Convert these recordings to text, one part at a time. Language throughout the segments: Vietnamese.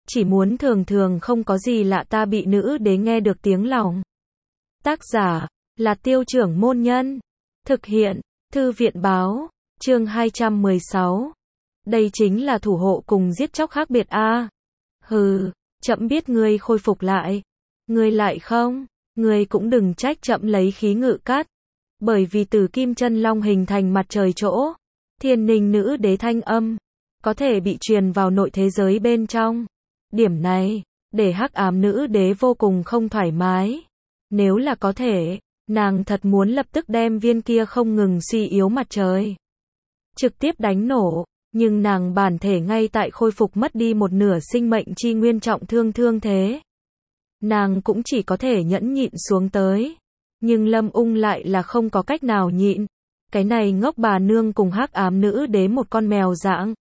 chỉ muốn thường thường không có gì lạ ta bị nữ đế nghe được tiếng lòng. Tác giả là Tiêu Trưởng Môn Nhân. Thực hiện Thư viện Báo. Chương 216. Đây chính là thủ hộ cùng giết chóc khác biệt a. Hừ, trẫm biết ngươi khôi phục lại. Ngươi lại không, ngươi cũng đừng trách trẫm lấy khí ngự cát. Bởi vì từ kim chân long hình thành mặt trời chỗ, Thiên Ninh nữ đế thanh âm có thể bị truyền vào nội thế giới bên trong. Điểm này để Hắc Ám nữ đế vô cùng không thoải mái. Nếu là có thể, nàng thật muốn lập tức đem viên kia không ngừng suy yếu mặt trời trực tiếp đánh nổ, nhưng nàng bản thể ngay tại khôi phục mất đi một nửa sinh mệnh chi nguyên trọng thương thế. Nàng cũng chỉ có thể nhẫn nhịn xuống tới. Nhưng Lâm Ung lại là không có cách nào nhịn. Cái này ngốc bà nương cùng Hắc Ám nữ đế một con mèo dạng.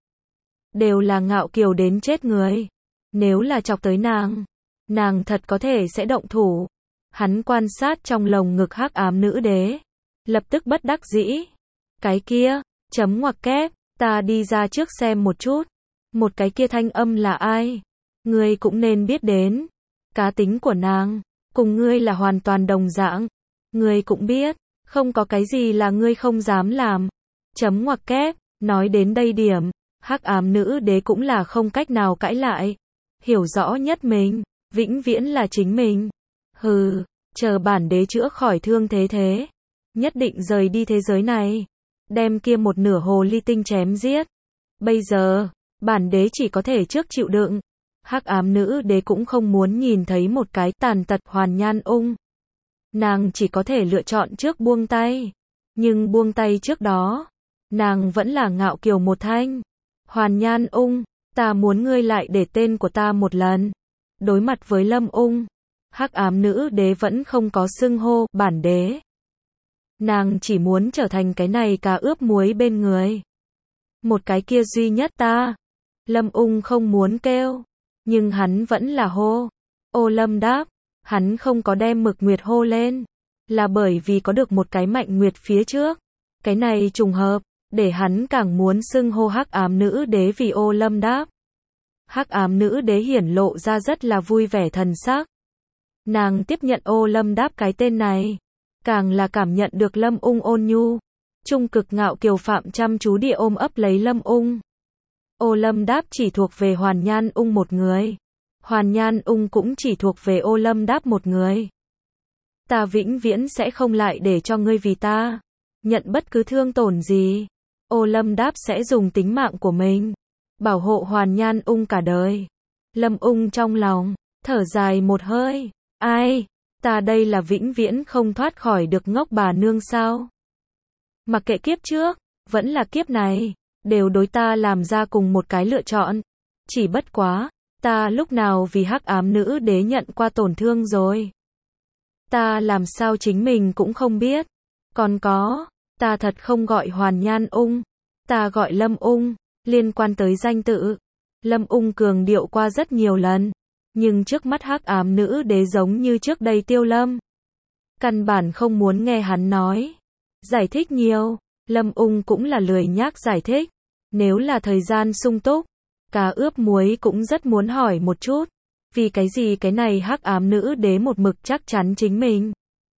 Đều là ngạo kiều đến chết người. Nếu là chọc tới nàng thật có thể sẽ động thủ. Hắn quan sát trong lồng ngực Hắc Ám nữ đế. Lập tức bất đắc dĩ. Cái kia, chấm ngoặc kép, ta đi ra trước xem một chút. Một cái kia thanh âm là ai? Ngươi cũng nên biết đến. Cá tính của nàng, cùng ngươi là hoàn toàn đồng dạng. Ngươi cũng biết, không có cái gì là ngươi không dám làm. Chấm ngoặc kép, nói đến đây điểm, Hắc Ám nữ đế cũng là không cách nào cãi lại. Hiểu rõ nhất mình, vĩnh viễn là chính mình. Hừ, chờ bản đế chữa khỏi thương thế. Nhất định rời đi thế giới này. Đem kia một nửa hồ ly tinh chém giết. Bây giờ, bản đế chỉ có thể trước chịu đựng. Hắc Ám nữ đế cũng không muốn nhìn thấy một cái tàn tật Hoàn Nhan Ung. Nàng chỉ có thể lựa chọn trước buông tay. Nhưng buông tay trước đó, nàng vẫn là ngạo kiều một thanh. Hoàn Nhan Ung, ta muốn ngươi lại để tên của ta một lần. Đối mặt với Lâm Ung, Hắc Ám nữ đế vẫn không có xưng hô bản đế. Nàng chỉ muốn trở thành cái này cá ướp muối bên người. Một cái kia duy nhất ta. Lâm Ung không muốn kêu, nhưng hắn vẫn là hô. Ô Lâm đáp, hắn không có đem Mực Nguyệt hô lên, là bởi vì có được một cái Mạnh Nguyệt phía trước. Cái này trùng hợp, để hắn càng muốn xưng hô Hắc Ám nữ đế vì Ô Lâm đáp. Hắc Ám nữ đế hiển lộ ra rất là vui vẻ thần sắc. Nàng tiếp nhận Ô Lâm đáp cái tên này, càng là cảm nhận được Lâm Ung ôn nhu. Trung cực ngạo kiều phạm chăm chú địa ôm ấp lấy Lâm Ung. Ô Lâm đáp chỉ thuộc về Hoàn Nhan Ung một người. Hoàn Nhan Ung cũng chỉ thuộc về Ô Lâm đáp một người. Ta vĩnh viễn sẽ không lại để cho ngươi vì ta nhận bất cứ thương tổn gì. Ô Lâm đáp sẽ dùng tính mạng của mình bảo hộ Hoàn Nhan Ung cả đời. Lâm Ung trong lòng thở dài một hơi. Ai, ta đây là vĩnh viễn không thoát khỏi được ngốc bà nương sao? Mặc kệ kiếp trước, vẫn là kiếp này, đều đối ta làm ra cùng một cái lựa chọn. Chỉ bất quá, ta lúc nào vì Hắc Ám nữ đế nhận qua tổn thương rồi. Ta làm sao chính mình cũng không biết. Còn có, ta thật không gọi Hoàn Nhan Ung, ta gọi Lâm Ung. Liên quan tới danh tự, Lâm Ung cường điệu qua rất nhiều lần. Nhưng trước mắt Hắc Ám nữ đế giống như trước đây Tiêu Lâm. Căn bản không muốn nghe hắn nói. Giải thích nhiều, Lâm Ung cũng là lười nhác giải thích. Nếu là thời gian sung túc, cá ướp muối cũng rất muốn hỏi một chút. Vì cái gì cái này Hắc Ám nữ đế một mực chắc chắn chính mình.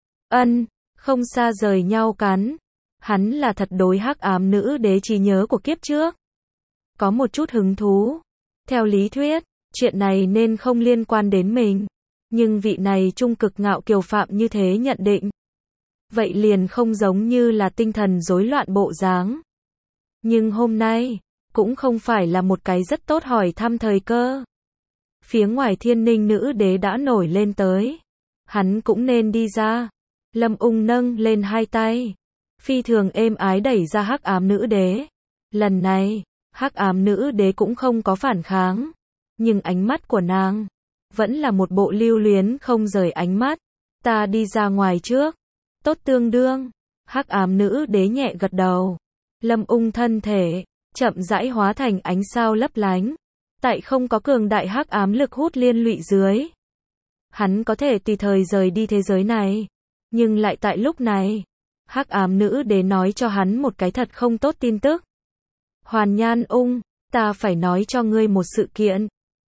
Không xa rời nhau cắn. Hắn là thật đối Hắc Ám nữ đế trí nhớ của kiếp trước có một chút hứng thú. Theo lý thuyết, chuyện này nên không liên quan đến mình. Nhưng vị này trung cực ngạo kiều phạm như thế nhận định. Vậy liền không giống như là tinh thần rối loạn bộ dáng. Nhưng hôm nay, cũng không phải là một cái rất tốt hỏi thăm thời cơ. Phía ngoài Thiên Ninh nữ đế đã nổi lên tới. Hắn cũng nên đi ra. Lâm Ung nâng lên hai tay. Phi thường êm ái đẩy ra Hắc Ám nữ đế. Lần này, Hắc Ám nữ đế cũng không có phản kháng. Nhưng ánh mắt của nàng vẫn là một bộ lưu luyến không rời ánh mắt. Ta đi ra ngoài trước. Tốt tương đương. Hắc Ám nữ đế nhẹ gật đầu. Lâm Ung thân thể chậm rãi hóa thành ánh sao lấp lánh. Tại không có cường đại hắc ám lực hút liên lụy dưới, hắn có thể tùy thời rời đi thế giới này. Nhưng lại tại lúc này, hắc ám nữ đế nói cho hắn một cái thật không tốt tin tức. Hoàn Nhan Ung, ta phải nói cho ngươi một sự kiện.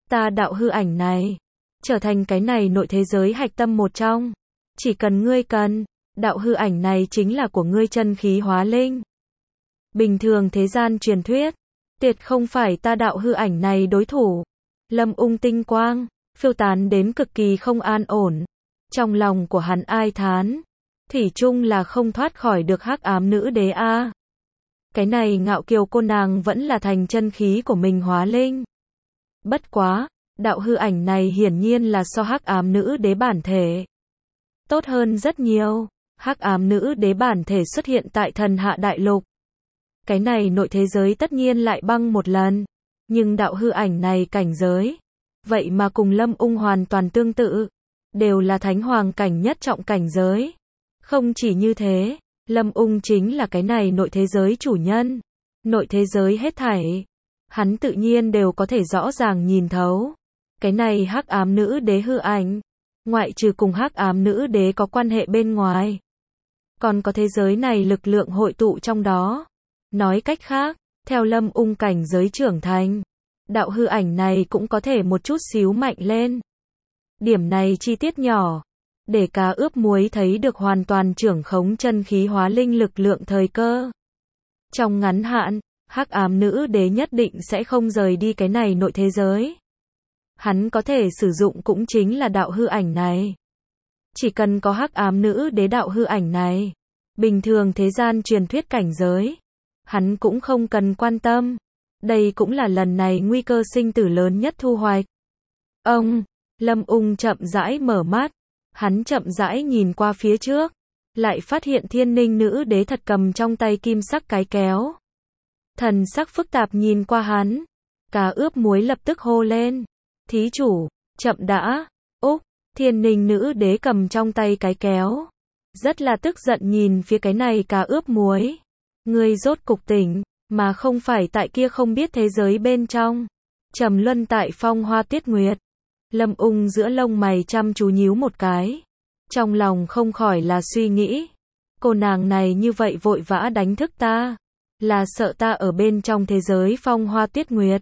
ta đạo hư ảnh này, trở thành cái này nội thế giới hạch tâm một trong. Chỉ cần ngươi cần, đạo hư ảnh này chính là của ngươi chân khí hóa linh. Bình thường thế gian truyền thuyết, tuyệt không phải ta đạo hư ảnh này đối thủ. Lâm Ung tinh quang, phiêu tán đến cực kỳ không an ổn. Trong lòng của hắn ai thán, thủy chung là không thoát khỏi được hắc ám nữ đế a. Cái này ngạo kiều cô nàng vẫn là thành chân khí của mình hóa linh. Bất quá, đạo hư ảnh này hiển nhiên là so hắc ám nữ đế bản thể tốt hơn rất nhiều. Hắc ám nữ đế bản thể xuất hiện tại thần hạ đại lục. Cái này nội thế giới tất nhiên lại băng một lần. Nhưng đạo hư ảnh này cảnh giới, vậy mà cùng Lâm Ung hoàn toàn tương tự. Đều là thánh hoàng cảnh nhất trọng cảnh giới. Không chỉ như thế, Lâm Ung chính là cái này nội thế giới chủ nhân. Nội thế giới hết thảy, hắn tự nhiên đều có thể rõ ràng nhìn thấu. Cái này hắc ám nữ đế hư ảnh, ngoại trừ cùng hắc ám nữ đế có quan hệ bên ngoài, còn có thế giới này lực lượng hội tụ trong đó. Nói cách khác, theo Lâm Ung cảnh giới trưởng thành, đạo hư ảnh này cũng có thể một chút xíu mạnh lên. Điểm này chi tiết nhỏ, để cá ướp muối thấy được hoàn toàn trưởng khống chân khí hóa linh lực lượng thời cơ. Trong ngắn hạn, hắc ám nữ đế nhất định sẽ không rời đi cái này nội thế giới. Hắn có thể sử dụng cũng chính là đạo hư ảnh này. Chỉ cần có hắc ám nữ đế đạo hư ảnh này, bình thường thế gian truyền thuyết cảnh giới, hắn cũng không cần quan tâm. Đây cũng là lần này nguy cơ sinh tử lớn nhất thu hoạch. Lâm Ung chậm rãi mở mắt, hắn chậm rãi nhìn qua phía trước, lại phát hiện Thiên Ninh nữ đế thật cầm trong tay kim sắc cái kéo. Thần sắc phức tạp nhìn qua hắn, cá ướp muối lập tức hô lên. Thí chủ, chậm đã. Thiên Ninh nữ đế cầm trong tay cái kéo, rất là tức giận nhìn phía cái này cá ướp muối. Ngươi rốt cục tỉnh, mà không phải tại kia không biết thế giới bên trong. Trầm luân tại phong hoa tiết nguyệt. Lâm Ung giữa lông mày chăm chú nhíu một cái. Trong lòng không khỏi là suy nghĩ. Cô nàng này như vậy vội vã đánh thức ta, là sợ ta ở bên trong thế giới phong hoa tiết nguyệt.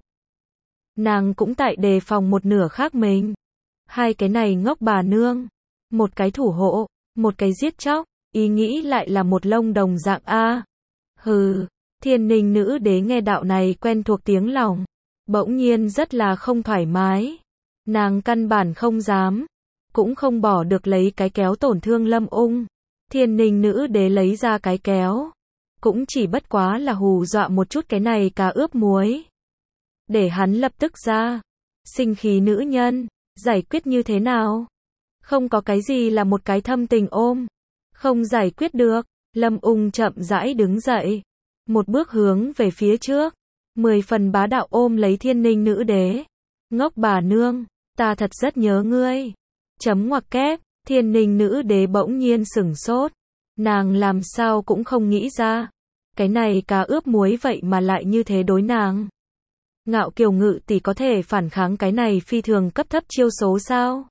Nàng cũng tại đề phòng một nửa khác mình. Hai cái này ngốc bà nương. Một cái thủ hộ, một cái giết chóc, ý nghĩ lại là một lông đồng dạng a. Hừ, Thiên Ninh nữ đế nghe đạo này quen thuộc tiếng lòng, bỗng nhiên rất là không thoải mái. Nàng căn bản không dám, cũng không bỏ được lấy cái kéo tổn thương Lâm Ung. Thiên Ninh nữ đế lấy ra cái kéo, cũng chỉ bất quá là hù dọa một chút cái này cá ướp muối, để hắn lập tức ra. Sinh khí nữ nhân, giải quyết như thế nào? Không có cái gì là một cái thâm tình ôm, không giải quyết được. Lâm Ung chậm rãi đứng dậy, một bước hướng về phía trước, 10 phần bá đạo ôm lấy Thiên Ninh nữ đế. Ngốc bà nương, ta thật rất nhớ ngươi. Chấm ngoặc kép, Thiên Ninh nữ đế bỗng nhiên sửng sốt. Nàng làm sao cũng không nghĩ ra, cái này cá ướp muối vậy mà lại như thế đối nàng. Ngạo kiều ngự tỷ có thể phản kháng cái này phi thường cấp thấp chiêu số sao?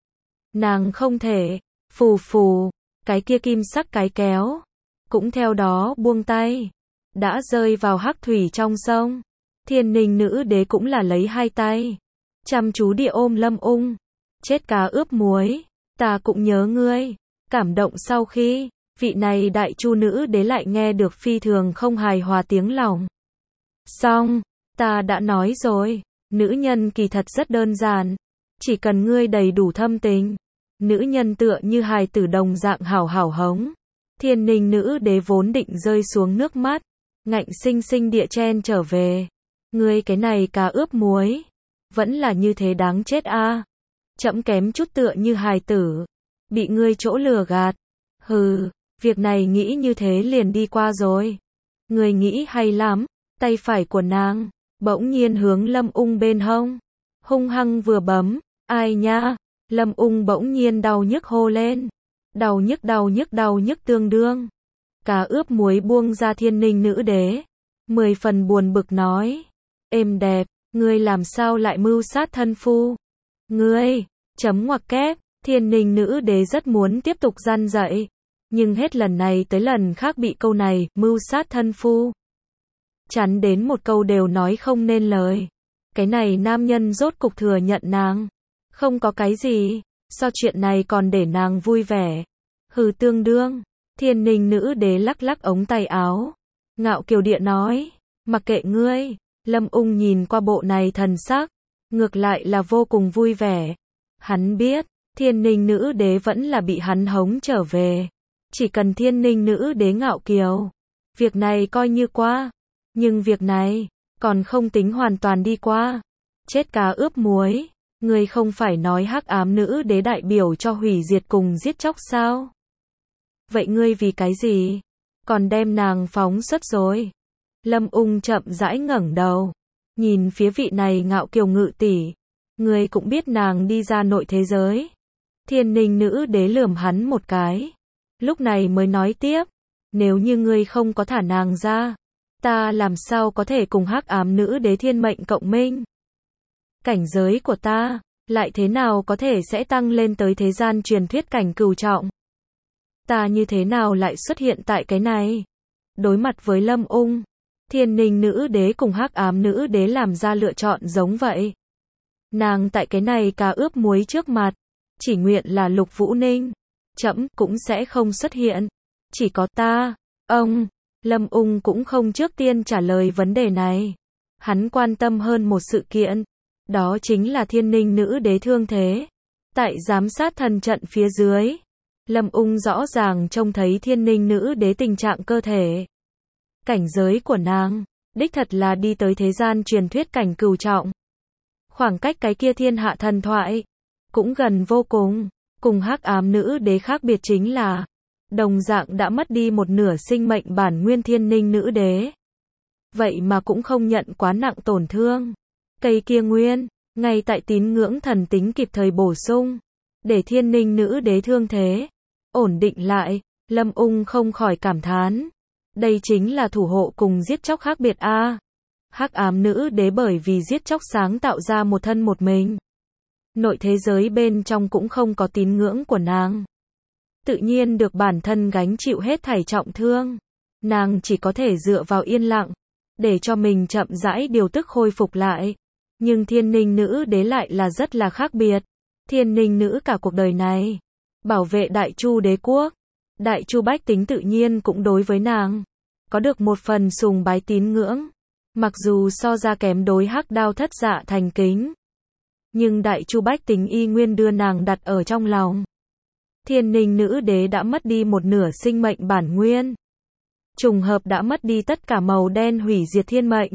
Nàng không thể. Phù phù, cái kia kim sắc cái kéo cũng theo đó buông tay, đã rơi vào hắc thủy trong sông. Thiên Ninh nữ đế cũng là lấy hai tay chăm chú địa ôm Lâm Ung. Chết cá ướp muối, ta cũng nhớ ngươi. Cảm động sau khi, vị này đại chu nữ đế lại nghe được phi thường không hài hòa tiếng lòng. Xong, ta đã nói rồi, nữ nhân kỳ thật rất đơn giản, chỉ cần ngươi đầy đủ thâm tình, nữ nhân tựa như hài tử đồng dạng hảo hảo hống. Thiên Ninh nữ đế vốn định rơi xuống nước mắt, ngạnh sinh sinh địa chen trở về. Ngươi cái này cá ướp muối, vẫn là như thế đáng chết a. Chậm kém chút tựa như hài tử, bị ngươi chỗ lừa gạt. Hừ, việc này nghĩ như thế liền đi qua rồi. Ngươi nghĩ hay lắm. Tay phải của nàng bỗng nhiên hướng Lâm Ung bên hông, hung hăng vừa bấm. Ai nha? Lâm Ung bỗng nhiên đau nhức hô lên. Đau nhức tương đương. Cá ướp muối buông ra Thiên Ninh nữ đế, 10 phần buồn bực nói. Êm đẹp, ngươi làm sao lại mưu sát thân phu? Ngươi, chấm ngoặc kép, Thiên Ninh nữ đế rất muốn tiếp tục răn dạy, nhưng hết lần này tới lần khác bị câu này, mưu sát thân phu, chắn đến một câu đều nói không nên lời. Cái này nam nhân rốt cục thừa nhận nàng. Không có cái gì, so chuyện này còn để nàng vui vẻ. Hừ tương đương. Thiên Ninh nữ đế lắc lắc ống tay áo. Ngạo kiều địa nói. Mặc kệ ngươi. Lâm Ung nhìn qua bộ này thần sắc. Ngược lại là vô cùng vui vẻ. Hắn biết, Thiên Ninh nữ đế vẫn là bị hắn hống trở về. Chỉ cần Thiên Ninh nữ đế ngạo kiều. Việc này coi như qua. Nhưng việc này, còn không tính hoàn toàn đi qua. Chết cá ướp muối. Ngươi không phải nói hắc ám nữ đế đại biểu cho hủy diệt cùng giết chóc sao? Vậy ngươi vì cái gì? Còn đem nàng phóng xuất rồi. Lâm Ung chậm rãi ngẩng đầu. Nhìn phía vị này ngạo kiều ngự tỷ. Ngươi cũng biết nàng đi ra nội thế giới. Thiên Ninh nữ đế lườm hắn một cái. Lúc này mới nói tiếp. Nếu như ngươi không có thả nàng ra. Ta làm sao có thể cùng hắc ám nữ đế thiên mệnh cộng minh? Cảnh giới của ta, lại thế nào có thể sẽ tăng lên tới thế gian truyền thuyết cảnh cửu trọng? Ta như thế nào lại xuất hiện tại cái này? Đối mặt với Lâm Ung, Thiên Ninh nữ đế cùng hắc ám nữ đế làm ra lựa chọn giống vậy. Nàng tại cái này cá ướp muối trước mặt, chỉ nguyện là Lục Vũ Ninh. Trẫm cũng sẽ không xuất hiện. Chỉ có ta, ông. Lâm Ung cũng không trước tiên trả lời vấn đề này. Hắn quan tâm hơn một sự kiện. Đó chính là Thiên Ninh nữ đế thương thế. Tại giám sát thần trận phía dưới, Lâm Ung rõ ràng trông thấy Thiên Ninh nữ đế tình trạng cơ thể. Cảnh giới của nàng, đích thật là đi tới thế gian truyền thuyết cảnh cửu trọng. Khoảng cách cái kia thiên hạ thần thoại, cũng gần vô cùng. Cùng hắc ám nữ đế khác biệt chính là, đồng dạng đã mất đi một nửa sinh mệnh bản nguyên Thiên Ninh nữ đế. Vậy mà cũng không nhận quá nặng tổn thương. Cây kia nguyên, ngay tại tín ngưỡng thần tính kịp thời bổ sung, để Thiên Ninh nữ đế thương thế ổn định lại. Lâm Ung không khỏi cảm thán. Đây chính là thủ hộ cùng giết chóc khác biệt a. Hắc ám nữ đế bởi vì giết chóc sáng tạo ra một thân một mình. Nội thế giới bên trong cũng không có tín ngưỡng của nàng. Tự nhiên được bản thân gánh chịu hết thảy trọng thương. Nàng chỉ có thể dựa vào yên lặng, để cho mình chậm rãi điều tức khôi phục lại. Nhưng Thiên Ninh nữ đế lại là rất là khác biệt. Thiên Ninh nữ cả cuộc đời này, bảo vệ Đại Chu đế quốc. Đại Chu bách tính tự nhiên cũng đối với nàng, có được một phần sùng bái tín ngưỡng. Mặc dù so ra kém đối hắc đao thất dạ thành kính. Nhưng Đại Chu bách tính y nguyên đưa nàng đặt ở trong lòng. Thiên Ninh nữ đế đã mất đi một nửa sinh mệnh bản nguyên. Trùng hợp đã mất đi tất cả màu đen hủy diệt thiên mệnh.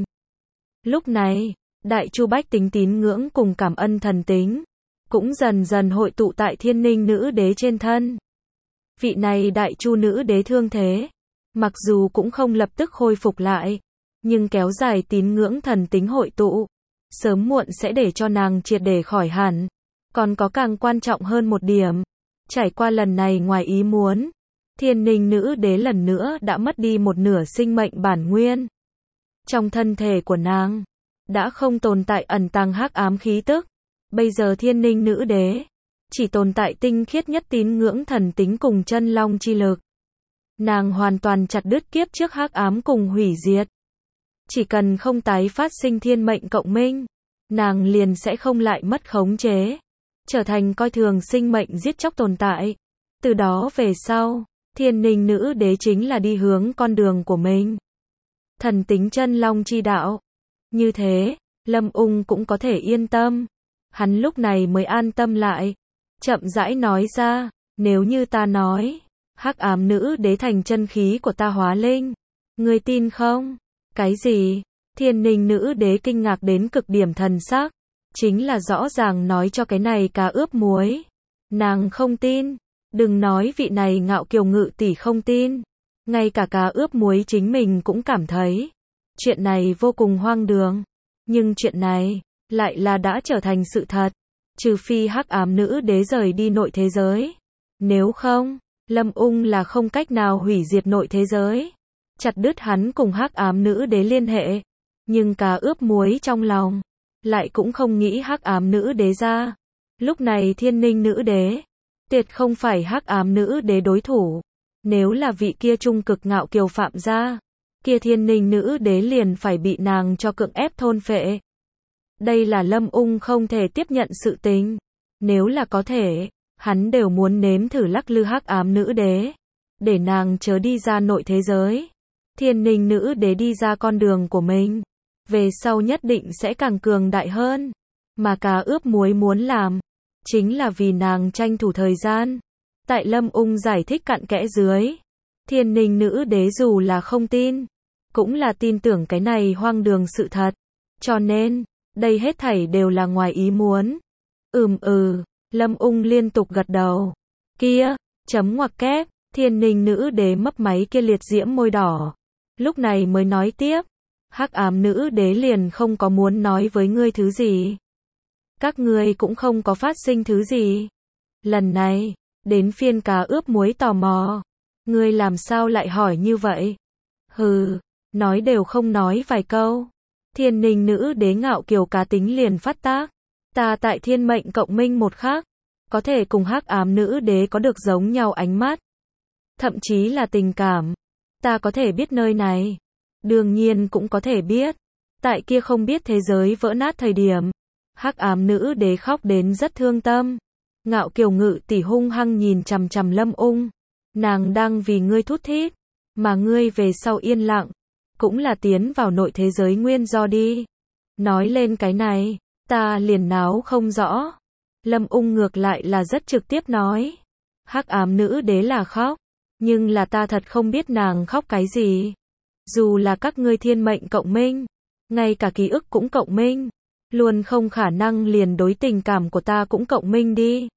Lúc này, Đại Chu bách tính tín ngưỡng cùng cảm ơn thần tính, cũng dần dần hội tụ tại Thiên Ninh nữ đế trên thân. Vị này Đại Chu nữ đế thương thế, mặc dù cũng không lập tức khôi phục lại, nhưng kéo dài tín ngưỡng thần tính hội tụ, sớm muộn sẽ để cho nàng triệt để khỏi hẳn. Còn có càng quan trọng hơn một điểm, trải qua lần này ngoài ý muốn, Thiên Ninh nữ đế lần nữa đã mất đi một nửa sinh mệnh bản nguyên. Trong thân thể của nàng, đã không tồn tại ẩn tàng hắc ám khí tức. Bây giờ Thiên Ninh nữ đế, chỉ tồn tại tinh khiết nhất tín ngưỡng thần tính cùng chân long chi lực. Nàng hoàn toàn chặt đứt kiếp trước hắc ám cùng hủy diệt. Chỉ cần không tái phát sinh thiên mệnh cộng minh, nàng liền sẽ không lại mất khống chế, trở thành coi thường sinh mệnh giết chóc tồn tại. Từ đó về sau, Thiên Ninh nữ đế chính là đi hướng con đường của mình. Thần tính chân long chi đạo. Như thế, Lâm Ung cũng có thể yên tâm. Hắn lúc này mới an tâm lại. Chậm rãi nói ra, nếu như ta nói, hắc ám nữ đế thành chân khí của ta hóa linh, ngươi tin không? Cái gì? Thiên Ninh nữ đế kinh ngạc đến cực điểm thần sắc. Chính là rõ ràng nói cho cái này cá ướp muối. Nàng không tin. Đừng nói vị này ngạo kiều ngự tỷ không tin. Ngay cả cá ướp muối chính mình cũng cảm thấy chuyện này vô cùng hoang đường. Nhưng chuyện này lại là đã trở thành sự thật. Trừ phi hắc ám nữ đế rời đi nội thế giới. Nếu không, Lâm Ung là không cách nào hủy diệt nội thế giới. Chặt đứt hắn cùng hắc ám nữ đế liên hệ. Nhưng cá ướp muối trong lòng lại cũng không nghĩ hắc ám nữ đế ra. Lúc này Thiên Ninh nữ đế tuyệt không phải hắc ám nữ đế đối thủ. Nếu là vị kia trung cực ngạo kiều phạm gia, kia Thiên Ninh nữ đế liền phải bị nàng cho cưỡng ép thôn phệ. Đây là Lâm Ung không thể tiếp nhận sự tình. Nếu là có thể, hắn đều muốn nếm thử lắc lư hắc ám nữ đế. Để nàng chớ đi ra nội thế giới. Thiên Ninh nữ đế đi ra con đường của mình. Về sau nhất định sẽ càng cường đại hơn. Mà cá ướp muối muốn làm, chính là vì nàng tranh thủ thời gian. Tại Lâm Ung giải thích cặn kẽ dưới. Thiên Ninh nữ đế dù là không tin, cũng là tin tưởng cái này hoang đường sự thật. Cho nên, đây hết thảy đều là ngoài ý muốn. Lâm Ung liên tục gật đầu. Kia, chấm ngoặc kép, Thiên Ninh nữ đế mấp máy kia liệt diễm môi đỏ. Lúc này mới nói tiếp. Hắc ám nữ đế liền không có muốn nói với ngươi thứ gì. Các ngươi cũng không có phát sinh thứ gì. Lần này, đến phiên cá ướp muối tò mò. Ngươi làm sao lại hỏi như vậy? Hừ, nói đều không nói vài câu. Thiên Ninh nữ đế ngạo kiều cá tính liền phát tác. Ta tại thiên mệnh cộng minh một khắc, có thể cùng hắc ám nữ đế có được giống nhau ánh mắt. Thậm chí là tình cảm. Ta có thể biết nơi này. Đương nhiên cũng có thể biết. Tại kia không biết thế giới vỡ nát thời điểm. Hắc ám nữ đế khóc đến rất thương tâm. Ngạo kiều ngự tỷ hung hăng nhìn chằm chằm Lâm Ung. Nàng đang vì ngươi thút thít. Mà ngươi về sau yên lặng. Cũng là tiến vào nội thế giới nguyên do đi. Nói lên cái này, ta liền náo không rõ. Lâm Ung ngược lại là rất trực tiếp nói. Hắc ám nữ đế là khóc. Nhưng là ta thật không biết nàng khóc cái gì. Dù là các ngươi thiên mệnh cộng minh, ngay cả ký ức cũng cộng minh, luôn không khả năng liền đối tình cảm của ta cũng cộng minh đi.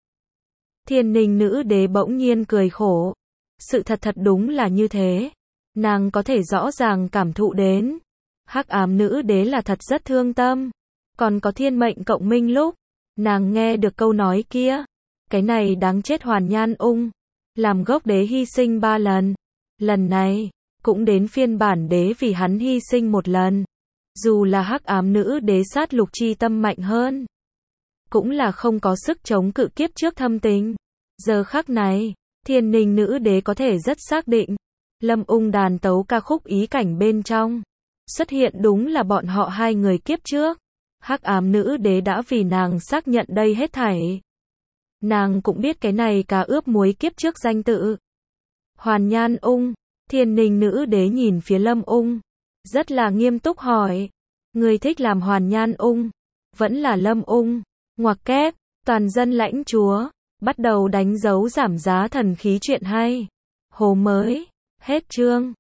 Thiên Ninh nữ đế bỗng nhiên cười khổ. Sự thật thật đúng là như thế. Nàng có thể rõ ràng cảm thụ đến. Hắc ám nữ đế là thật rất thương tâm. Còn có thiên mệnh cộng minh lúc, nàng nghe được câu nói kia. Cái này đáng chết Hoàn Nhan Ung. Làm gốc đế hy sinh 3 lần. Lần này, cũng đến phiên bản đế vì hắn hy sinh 1 lần. Dù là hắc ám nữ đế sát lục chi tâm mạnh hơn, cũng là không có sức chống cự kiếp trước thâm tình. Giờ khắc này, Thiên Ninh nữ đế có thể rất xác định. Lâm Ung đàn tấu ca khúc ý cảnh bên trong. Xuất hiện đúng là bọn họ hai người kiếp trước. Hắc ám nữ đế đã vì nàng xác nhận đây hết thảy. Nàng cũng biết cái này cá ướp muối kiếp trước danh tự. Hoàn Nhan Ung. Thiên Ninh nữ đế nhìn phía Lâm Ung. Rất là nghiêm túc hỏi. Người thích làm Hoàn Nhan Ung. Vẫn là Lâm Ung. Ngoặc kép. Toàn dân lãnh chúa. Bắt đầu đánh dấu giảm giá thần khí chuyện hay. Hồ mới. Hết chương.